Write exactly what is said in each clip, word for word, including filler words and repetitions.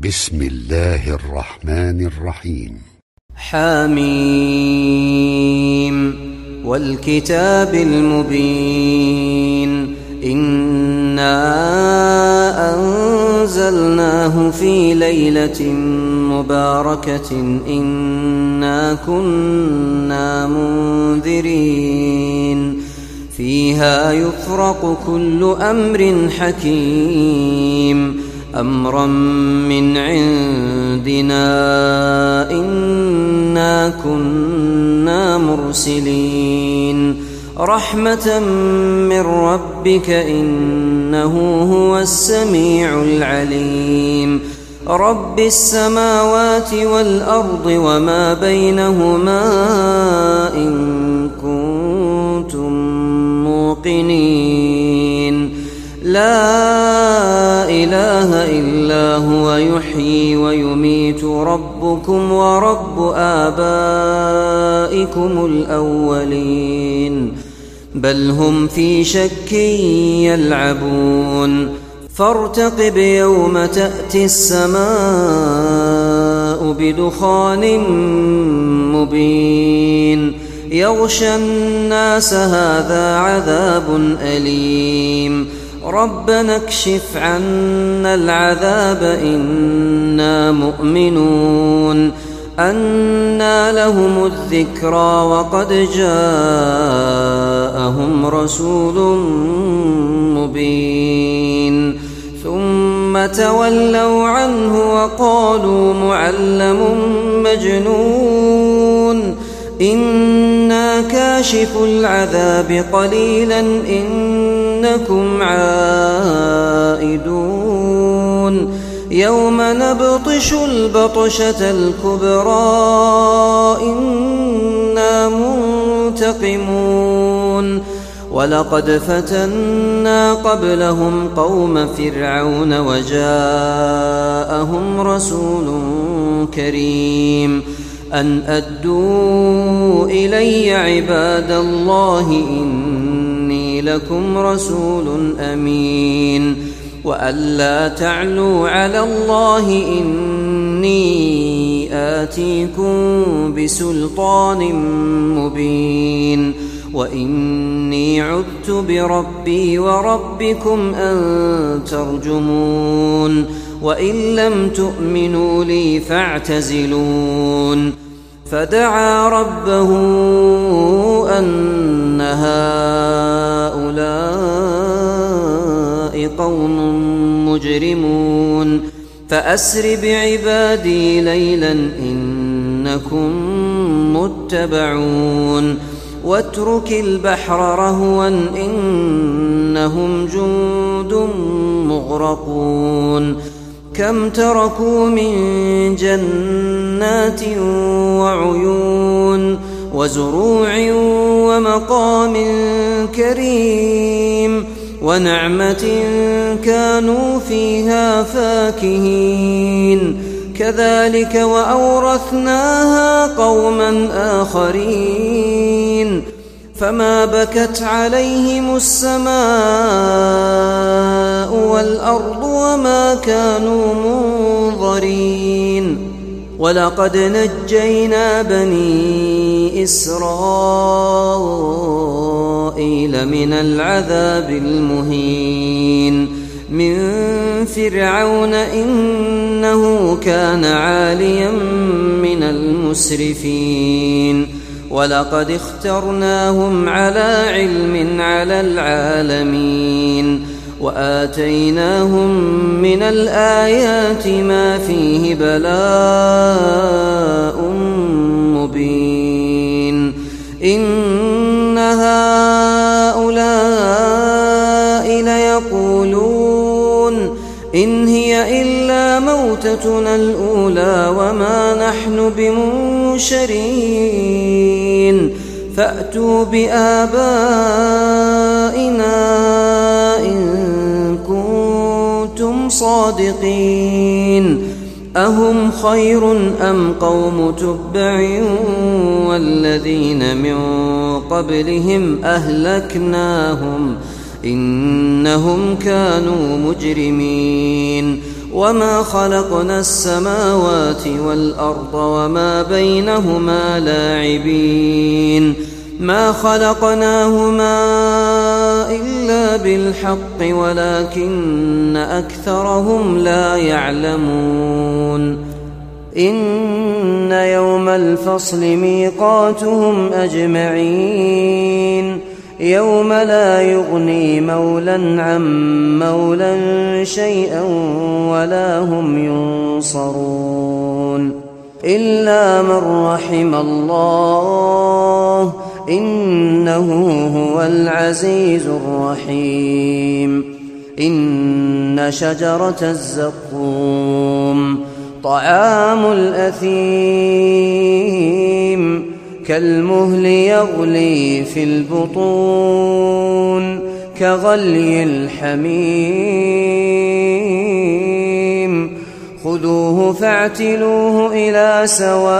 بسم الله الرحمن الرحيم. حميم والكتاب المبين إنا أنزلناه في ليلة مباركة إنا كنا منذرين فيها يفرق كل أمر حكيم أمرا من عندنا إنا كنا مرسلين رحمة من ربك إنه هو السميع العليم رب السماوات والأرض وما بينهما إن كنتم موقنين لا إله إلا هو يحيي ويميت ربكم ورب آبائكم الأولين بل هم في شك يلعبون فارتقب يوم تأتي السماء بدخان مبين يغشى الناس هذا عذاب أليم ربنا اكشف عنا العذاب إنا مؤمنون أنى لهم الذكرى وقد جاءهم رسول مبين ثم تولوا عنه وقالوا معلم مجنون إنا كاشف العذاب قليلا إنكم عائدون يوم نبطش البطشة الكبرى إنا منتقمون ولقد فتنا قبلهم قوم فرعون وجاءهم رسول كريم أن أدوا إلي عباد الله إني لكم رسول أمين وألا تعلوا على الله إني آتيكم بسلطان مبين وإني عذت بربي وربكم أن ترجمون وإن لم تؤمنوا لي فاعتزلون فدعا ربه أن هؤلاء قوم مجرمون فأسر بعبادي ليلا إنكم متبعون واترك البحر رهوا إنهم جند مغرقون كم تركوا من جنات وعيون وزروع ومقام كريم ونعمة كانوا فيها فاكهين كذلك وأورثناها قوما آخرين فما بكت عليهم السماء والأرض وما كانوا منظرين ولقد نجينا بني إسرائيل من العذاب المهين من فرعون إنه كان عاليا من المسرفين ولقد اخترناهم على علم على العالمين وآتيناهم من الآيات ما فيه بلاء مبين إن هؤلاء ليقولون إن هي إلا موتتنا الأولى وما نحن بمنشرين فأتوا بآبائنا إن كنتم صادقين أهم خير أم قوم تبع والذين من قبلهم أهلكناهم إنهم كانوا مجرمين وما خلقنا السماوات والأرض وما بينهما لاعبين ما خلقناهما إلا بالحق ولكن أكثرهم لا يعلمون إن يوم الفصل ميقاتهم أجمعين يوم لا يغني مولى عن مولى شيئا ولا هم ينصرون إلا من رحم الله إنه هو العزيز الرحيم إن شجرة الزقوم طعام الأثيم كالمهل يغلي في البطون كغلي الحميم خذوه فاعتلوه إلى سواء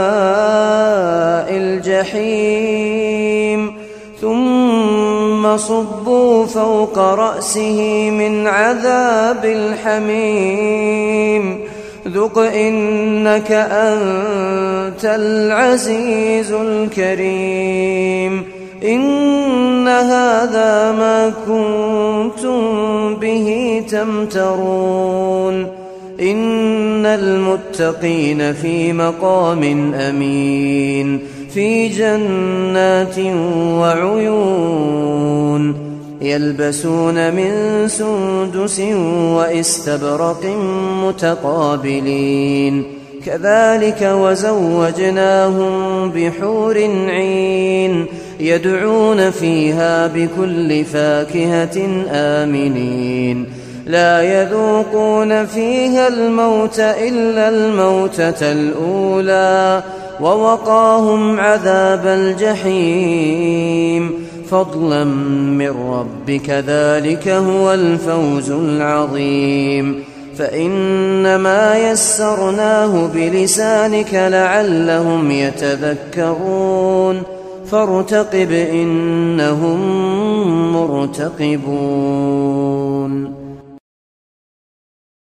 الجحيم ثم صبوا فوق رأسه من عذاب الحميم ذق إنك أنت العزيز الكريم إن هذا ما كنتم به تمترون إن المتقين في مقام أمين في جنات وعيون يلبسون من سندس واستبرق متقابلين كذلك وزوجناهم بحور عين يدعون فيها بكل فاكهة آمنين لا يذوقون فيها الموت إلا الموتة الأولى ووقاهم عذاب الجحيم فضلا من ربك ذلك هو الفوز العظيم فإنما يسرناه بلسانك لعلهم يتذكرون فارتقب إنهم مرتقبون